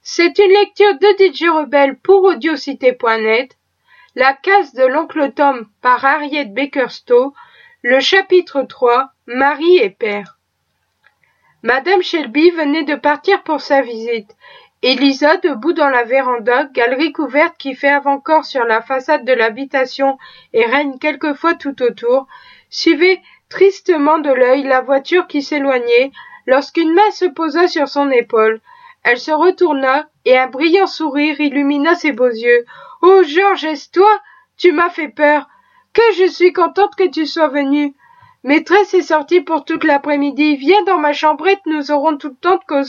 C'est une lecture de DJ Rebelle pour Audiocité.net, La case de l'oncle Tom par Harriet Baker-Stowe, le chapitre 3, Marie et Père. Madame Shelby venait de partir pour sa visite. Elisa, debout dans la véranda, galerie couverte qui fait avant-corps sur la façade de l'habitation et règne quelquefois tout autour, suivait tristement de l'œil la voiture qui s'éloignait lorsqu'une main se posa sur son épaule. Elle se retourna et un brillant sourire illumina ses beaux yeux. « Oh, Georges, est-ce toi? Tu m'as fait peur. Que je suis contente que tu sois venu. Maîtresse est sortie pour toute l'après-midi. Viens dans ma chambrette, nous aurons tout le temps de causer. »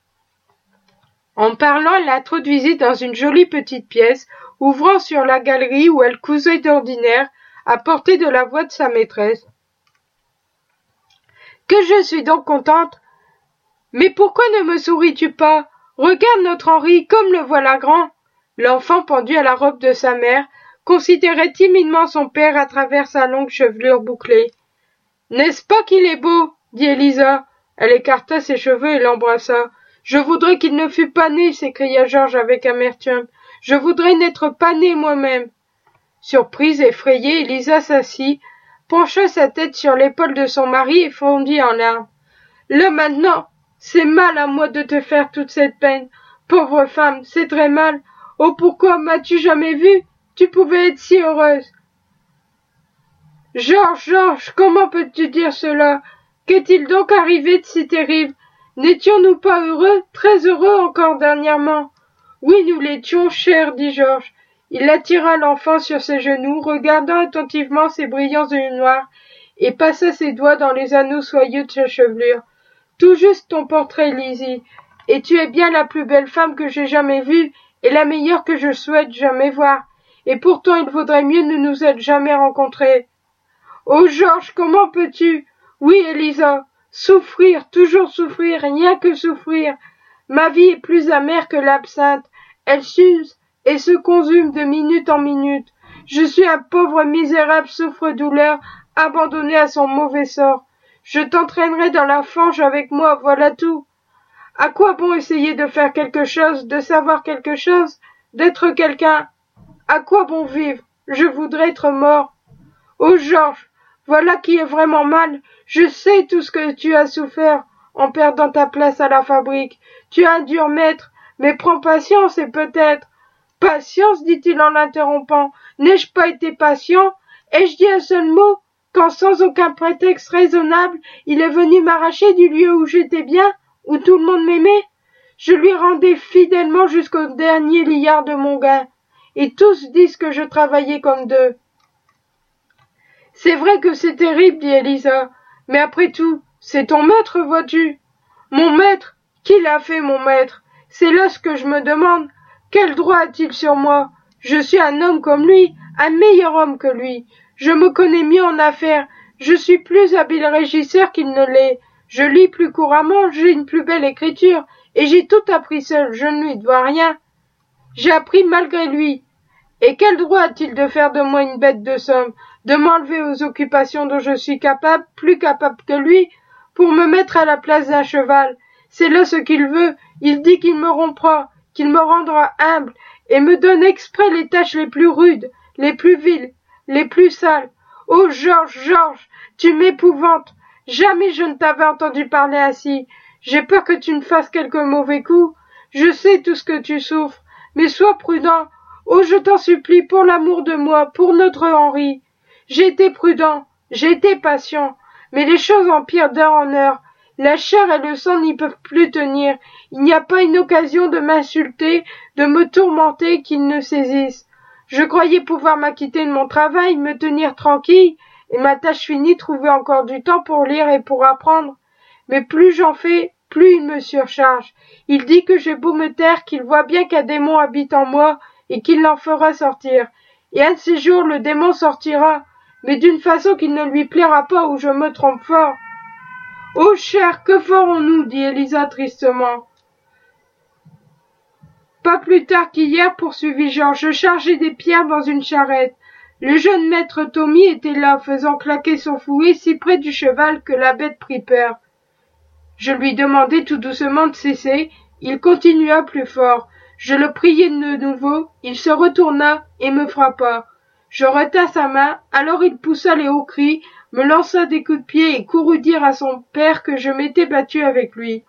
En parlant, elle l'introduisit dans une jolie petite pièce, ouvrant sur la galerie où elle cousait d'ordinaire, à portée de la voix de sa maîtresse. « Que je suis donc contente! Mais pourquoi ne me souris-tu pas? Regarde notre Henri, comme le voilà grand. » L'enfant, pendu à la robe de sa mère, considérait timidement son père à travers sa longue chevelure bouclée. « N'est-ce pas qu'il est beau? » dit Elisa. Elle écarta ses cheveux et l'embrassa. « Je voudrais qu'il ne fût pas né, » s'écria Georges avec amertume. « Je voudrais n'être pas né moi-même. » Surprise, effrayée, Elisa s'assit, pencha sa tête sur l'épaule de son mari et fondit en larmes. « Là maintenant, c'est mal à moi de te faire toute cette peine. Pauvre femme, c'est très mal. Oh, pourquoi m'as-tu jamais vue? Tu pouvais être si heureuse. » « Georges, comment peux-tu dire cela? Qu'est-il donc arrivé de si terrible? N'étions-nous pas heureux, très heureux encore dernièrement? » « Oui, nous l'étions, cher, dit Georges. Il attira l'enfant sur ses genoux, regardant attentivement ses brillants yeux noirs, et passa ses doigts dans les anneaux soyeux de sa chevelure. « Tout juste ton portrait, Lizzie, et tu es bien la plus belle femme que j'ai jamais vue, et la meilleure que je souhaite jamais voir, et pourtant il vaudrait mieux ne nous être jamais rencontrés. » « Oh, Georges, comment peux-tu? Oui, Elisa, souffrir, toujours souffrir, rien que souffrir. Ma vie est plus amère que l'absinthe. Elle s'use et se consume de minute en minute. Je suis un pauvre misérable souffre-douleur, abandonné à son mauvais sort. Je t'entraînerai dans la fange avec moi, voilà tout. À quoi bon essayer de faire quelque chose, de savoir quelque chose, d'être quelqu'un? À quoi bon vivre? Je voudrais être mort. Oh, Georges, voilà qui est vraiment mal. Je sais tout ce que tu as souffert en perdant ta place à la fabrique. Tu as un dur maître, mais prends patience et peut-être... Patience, dit-il en l'interrompant. N'ai-je pas été patient? Ai-je dit un seul mot, quand sans aucun prétexte raisonnable, il est venu m'arracher du lieu où j'étais bien, où tout le monde m'aimait? Je lui rendais fidèlement jusqu'au dernier liard de mon gain, et tous disent que je travaillais comme deux. C'est vrai que c'est terrible, dit Elisa, mais après tout, c'est ton maître, vois-tu? Mon maître? Qui l'a fait, mon maître? C'est là ce que je me demande. Quel droit a-t-il sur moi? Je suis un homme comme lui, un meilleur homme que lui. Je me connais mieux en affaires. Je suis plus habile régisseur qu'il ne l'est. Je lis plus couramment, j'ai une plus belle écriture, et j'ai tout appris seul, je ne lui dois rien. J'ai appris malgré lui. Et quel droit a-t-il de faire de moi une bête de somme, de m'enlever aux occupations dont je suis capable, plus capable que lui, pour me mettre à la place d'un cheval? C'est là ce qu'il veut. Il dit qu'il me rompra, qu'il me rendra humble, et me donne exprès les tâches les plus rudes, les plus viles, les plus sales. Oh, Georges, tu m'épouvantes. Jamais je ne t'avais entendu parler ainsi. J'ai peur que tu ne fasses quelque mauvais coup. Je sais tout ce que tu souffres, mais sois prudent. Oh, je t'en supplie, pour l'amour de moi, pour notre Henri. J'ai été prudent, j'ai été patient, mais les choses empirent d'heure en heure. La chair et le sang n'y peuvent plus tenir. Il n'y a pas une occasion de m'insulter, de me tourmenter qu'ils ne saisissent. Je croyais pouvoir m'acquitter de mon travail, me tenir tranquille, et ma tâche finie, trouver encore du temps pour lire et pour apprendre. Mais plus j'en fais, plus il me surcharge. Il dit que j'ai beau me taire, qu'il voit bien qu'un démon habite en moi, et qu'il l'en fera sortir. Et un de ces jours, le démon sortira, mais d'une façon qui ne lui plaira pas, ou je me trompe fort. « Oh, cher, que ferons-nous » dit Elisa tristement. « Pas plus tard qu'hier, poursuivit Georges, je chargeais des pierres dans une charrette. Le jeune maître Tommy était là, faisant claquer son fouet si près du cheval que la bête prit peur. Je lui demandai tout doucement de cesser, Il continua plus fort. Je le priai de nouveau, il se retourna et me frappa. Je retins sa main, alors il poussa les hauts cris, me lança des coups de pied et courut dire à son père que je m'étais battu avec lui.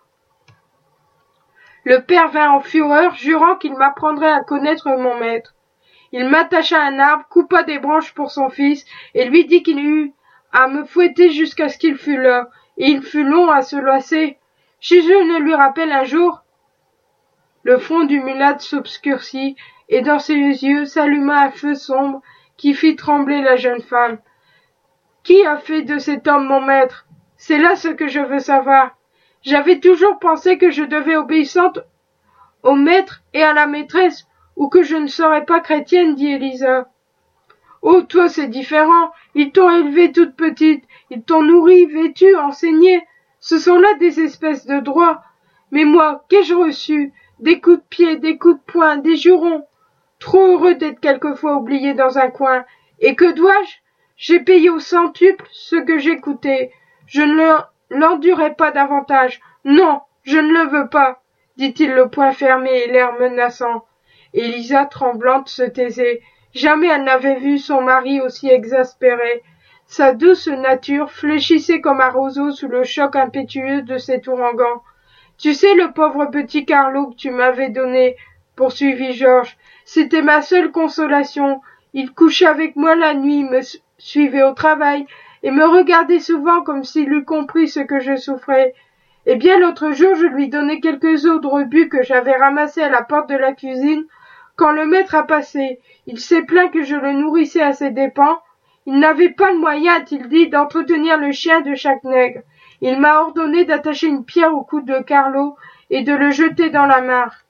Le père vint en fureur, jurant qu'il m'apprendrait à connaître mon maître. Il m'attacha à un arbre, coupa des branches pour son fils, et lui dit qu'il eut à me fouetter jusqu'à ce qu'il fût là, et il fut long à se lasser. Si je ne lui rappelle un jour, le front du mulâtre s'obscurcit, et dans ses yeux s'alluma un feu sombre qui fit trembler la jeune femme. Qui a fait de cet homme mon maître? C'est là ce que je veux savoir. J'avais toujours pensé que je devais obéissante au maître et à la maîtresse, ou que je ne serais pas chrétienne, dit Élisa. Oh, toi, c'est différent. Ils t'ont élevée toute petite. Ils t'ont nourrie, vêtue, enseignée. Ce sont là des espèces de droits. Mais moi, qu'ai-je reçu? Des coups de pied, des coups de poing, des jurons. Trop heureux d'être quelquefois oublié dans un coin. Et que dois-je? J'ai payé au centuple ce que j'ai coûté. Je ne l'endurerai pas davantage. Non, je ne le veux pas, dit-il le poing fermé et l'air menaçant. Élisa, tremblante, se taisait. Jamais elle n'avait vu son mari aussi exaspéré. Sa douce nature fléchissait comme un roseau sous le choc impétueux de cet ouragan. Tu sais le pauvre petit Carlo que tu m'avais donné, poursuivit Georges. C'était ma seule consolation. Il couchait avec moi la nuit, me suivait au travail, et me regardait souvent comme s'il eût compris ce que je souffrais. Eh bien, l'autre jour, je lui donnai quelques os de rebut que j'avais ramassés à la porte de la cuisine. Quand le maître a passé, il s'est plaint que je le nourrissais à ses dépens. Il n'avait pas le moyen, a-t-il dit, d'entretenir le chien de chaque nègre. Il m'a ordonné d'attacher une pierre au cou de Carlo et de le jeter dans la mare.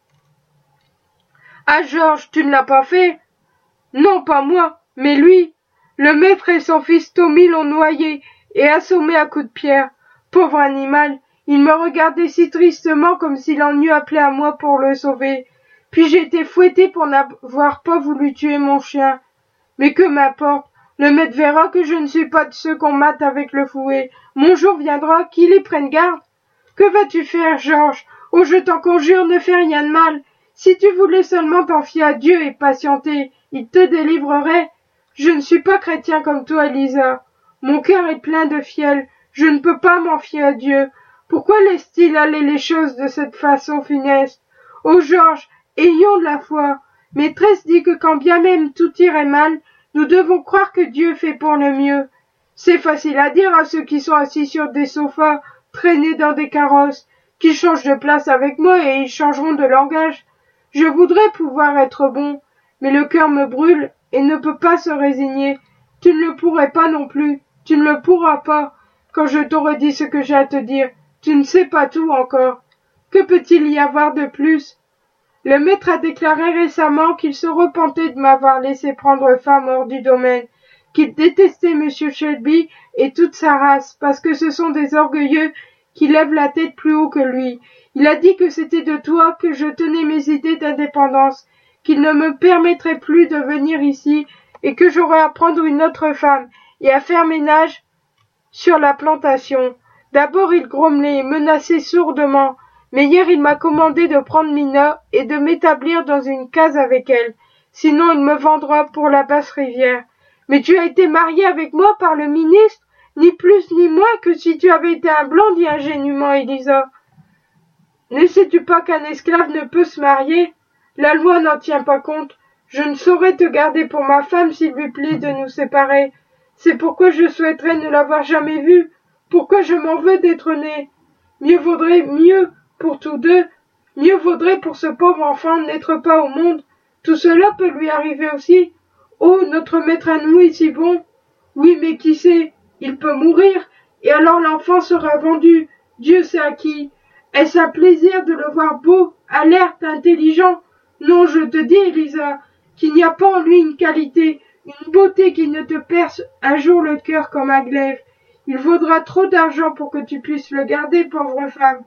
Ah, Georges, tu ne l'as pas fait? Non, pas moi, mais lui. Le maître et son fils Tommy l'ont noyé et assommé à coups de pierre. Pauvre animal, il me regardait si tristement comme s'il en eût appelé à moi pour le sauver. Puis j'ai été fouetté pour n'avoir pas voulu tuer mon chien. Mais que m'importe, le maître verra que je ne suis pas de ceux qu'on mate avec le fouet. Mon jour viendra, qu'il y prenne garde. Que vas-tu faire, Georges? Oh, je t'en conjure, ne fais rien de mal. Si tu voulais seulement t'en fier à Dieu et patienter, il te délivrerait. Je ne suis pas chrétien comme toi, Elisa. Mon cœur est plein de fiel. Je ne peux pas m'en fier à Dieu. Pourquoi laisse-t-il aller les choses de cette façon funeste? Oh, Georges, ayons de la foi. Maîtresse dit que quand bien même tout irait mal, nous devons croire que Dieu fait pour le mieux. C'est facile à dire à ceux qui sont assis sur des sofas, traînés dans des carrosses, qui changent de place avec moi et ils changeront de langage. Je voudrais pouvoir être bon, mais le cœur me brûle et ne peut pas se résigner. Tu ne le pourrais pas non plus, tu ne le pourras pas, quand je t'aurai dit ce que j'ai à te dire. Tu ne sais pas tout encore. Que peut-il y avoir de plus? Le maître a déclaré récemment qu'il se repentait de m'avoir laissé prendre femme hors du domaine, qu'il détestait M. Shelby et toute sa race, parce que ce sont des orgueilleux qui lèvent la tête plus haut que lui. Il a dit que c'était de toi que je tenais mes idées d'indépendance, qu'il ne me permettrait plus de venir ici, et que j'aurais à prendre une autre femme, et à faire ménage sur la plantation. D'abord il grommelait, menaçait sourdement, mais hier il m'a commandé de prendre Mina et de m'établir dans une case avec elle, sinon il me vendra pour la basse rivière. Mais tu as été marié avec moi par le ministre, ni plus ni moins que si tu avais été un blanc, dit ingénument Élisa. Ne sais-tu pas qu'un esclave ne peut se marier? La loi n'en tient pas compte. Je ne saurais te garder pour ma femme s'il lui plaît de nous séparer. C'est pourquoi je souhaiterais ne l'avoir jamais vue, pourquoi je m'en veux d'être né. Mieux vaudrait pour tous deux, mieux vaudrait pour ce pauvre enfant n'être pas au monde. Tout cela peut lui arriver aussi. Oh, notre maître à nous est si bon. Oui, mais qui sait, il peut mourir, et alors l'enfant sera vendu, Dieu sait à qui. Est-ce un plaisir de le voir beau, alerte, intelligent? Non, je te dis, Élisa, qu'il n'y a pas en lui une qualité, une beauté qui ne te perce un jour le cœur comme un glaive. Il vaudra trop d'argent pour que tu puisses le garder, pauvre femme.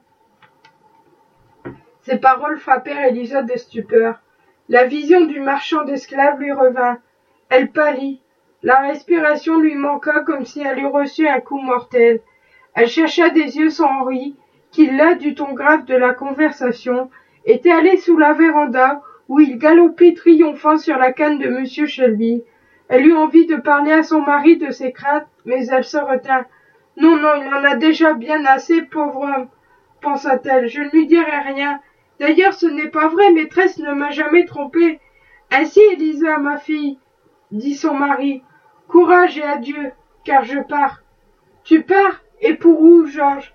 Ces paroles frappèrent Élisa de stupeur. La vision du marchand d'esclaves lui revint. Elle pâlit. La respiration lui manqua comme si elle eût reçu un coup mortel. Elle chercha des yeux son Henri, qui, las du ton grave de la conversation, était allé sous la véranda, où il galopait triomphant sur la canne de Monsieur Shelby. Elle eut envie de parler à son mari de ses craintes, mais elle se retint. Non, non, il en a déjà bien assez, pauvre homme, pensa-t-elle, je ne lui dirai rien. D'ailleurs, ce n'est pas vrai, maîtresse ne m'a jamais trompée. Ainsi, Elisa, ma fille, dit son mari, courage et adieu, car je pars. Tu pars? Et pour où, Georges?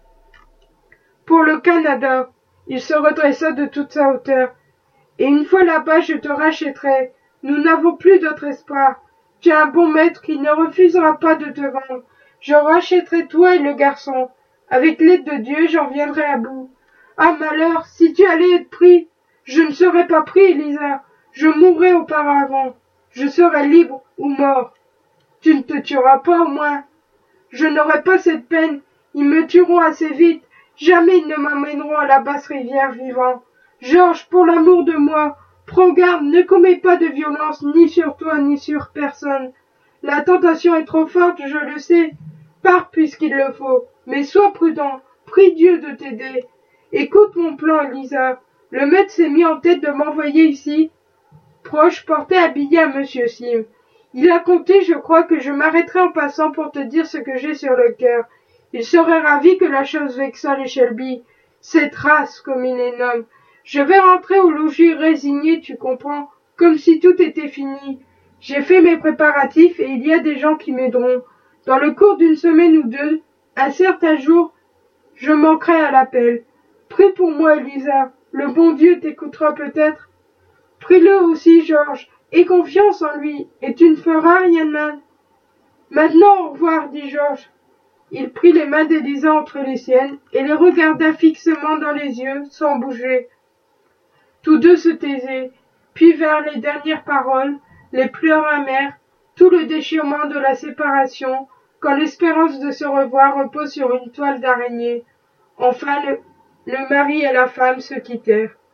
Pour le Canada. Il se redressa de toute sa hauteur. Et une fois là-bas, je te rachèterai. Nous n'avons plus d'autre espoir. Tu es un bon maître qui ne refusera pas de te vendre. Je rachèterai toi et le garçon. Avec l'aide de Dieu, j'en viendrai à bout. Ah, malheur, si tu allais être pris, je ne serais pas pris, Elisa. Je mourrai auparavant. Je serai libre ou mort. Tu ne te tueras pas, au moins. Je n'aurai pas cette peine. Ils me tueront assez vite. Jamais ils ne m'amèneront à la basse rivière vivant. Georges, pour l'amour de moi, prends garde, ne commets pas de violence ni sur toi ni sur personne. La tentation est trop forte, je le sais. Pars puisqu'il le faut, mais sois prudent. Prie Dieu de t'aider. Écoute mon plan, Elisa. Le maître s'est mis en tête de m'envoyer ici. Proche portait un billet à Monsieur Sim. Il a compté, je crois, que je m'arrêterai en passant pour te dire ce que j'ai sur le cœur. Il serait ravi que la chose vexât les Shelby. Cette race, comme il les nomme. Je vais rentrer au logis résigné, tu comprends, comme si tout était fini. J'ai fait mes préparatifs et il y a des gens qui m'aideront. Dans le cours d'une semaine ou deux, un certain jour, je manquerai à l'appel. Prie pour moi, Elisa. Le bon Dieu t'écoutera peut-être. Prie-le aussi, Georges. Aie confiance en lui, et tu ne feras rien de mal. Maintenant, au revoir, dit Georges. Il prit les mains d'Elisa entre les siennes et les regarda fixement dans les yeux, sans bouger. Tous deux se taisaient, puis vers les dernières paroles, les pleurs amers, tout le déchirement de la séparation, quand l'espérance de se revoir repose sur une toile d'araignée. Enfin, le mari et la femme se quittèrent.